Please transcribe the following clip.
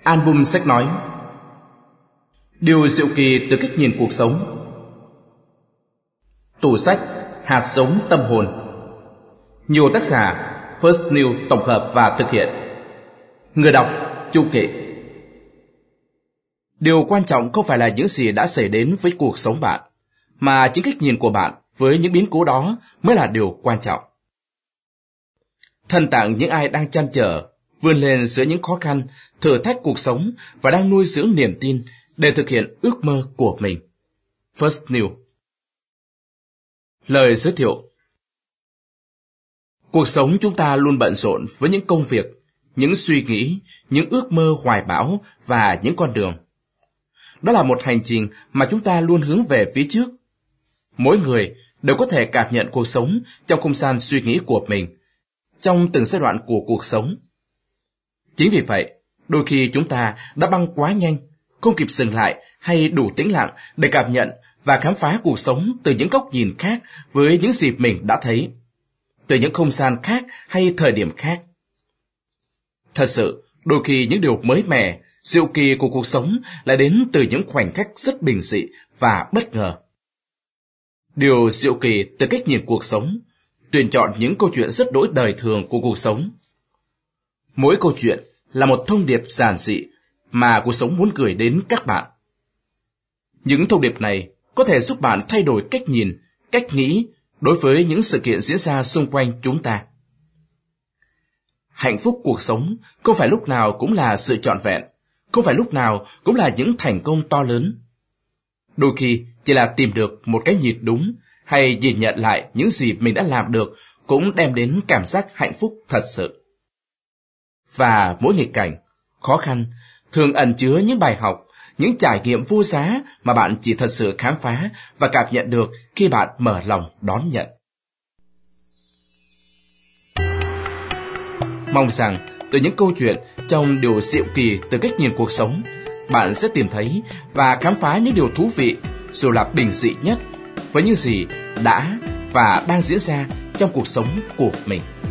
Album sách nói. Điều diệu kỳ từ cách nhìn cuộc sống. Tủ sách Hạt giống tâm hồn. Nhiều tác giả First New tổng hợp và thực hiện. Người đọc Chu Kỵ. Điều quan trọng không phải là những gì đã xảy đến với cuộc sống bạn, mà chính cách nhìn của bạn với những biến cố đó mới là điều quan trọng. Thân tặng những ai đang trăn trở, vươn lên giữa những khó khăn, thử thách cuộc sống và đang nuôi dưỡng niềm tin để thực hiện ước mơ của mình. First New. Lời giới thiệu. Cuộc sống chúng ta luôn bận rộn với những công việc, những suy nghĩ, những ước mơ hoài bão và những con đường. Đó là một hành trình mà chúng ta luôn hướng về phía trước. Mỗi người đều có thể cảm nhận cuộc sống trong không gian suy nghĩ của mình, trong từng giai đoạn của cuộc sống. Chính vì vậy, đôi khi chúng ta đã băng quá nhanh, không kịp dừng lại hay đủ tĩnh lặng để cảm nhận và khám phá cuộc sống từ những góc nhìn khác với những gì mình đã thấy, từ những không gian khác hay thời điểm khác. Thật sự, đôi khi những điều mới mẻ, diệu kỳ của cuộc sống lại đến từ những khoảnh khắc rất bình dị và bất ngờ. Điều diệu kỳ từ cách nhìn cuộc sống, tuyển chọn những câu chuyện rất đỗi đời thường của cuộc sống. Mỗi câu chuyện là một thông điệp giản dị mà cuộc sống muốn gửi đến các bạn. Những thông điệp này có thể giúp bạn thay đổi cách nhìn, cách nghĩ đối với những sự kiện diễn ra xung quanh chúng ta. Hạnh phúc cuộc sống không phải lúc nào cũng là sự trọn vẹn, không phải lúc nào cũng là những thành công to lớn. Đôi khi chỉ là tìm được một cái nhìn đúng hay nhìn nhận lại những gì mình đã làm được cũng đem đến cảm giác hạnh phúc thật sự. Và mỗi nghịch cảnh, khó khăn thường ẩn chứa những bài học, những trải nghiệm vô giá mà bạn chỉ thật sự khám phá và cảm nhận được khi bạn mở lòng đón nhận. Mong rằng từ những câu chuyện trong điều diệu kỳ từ cách nhìn cuộc sống, bạn sẽ tìm thấy và khám phá những điều thú vị dù là bình dị nhất với những gì đã và đang diễn ra trong cuộc sống của mình.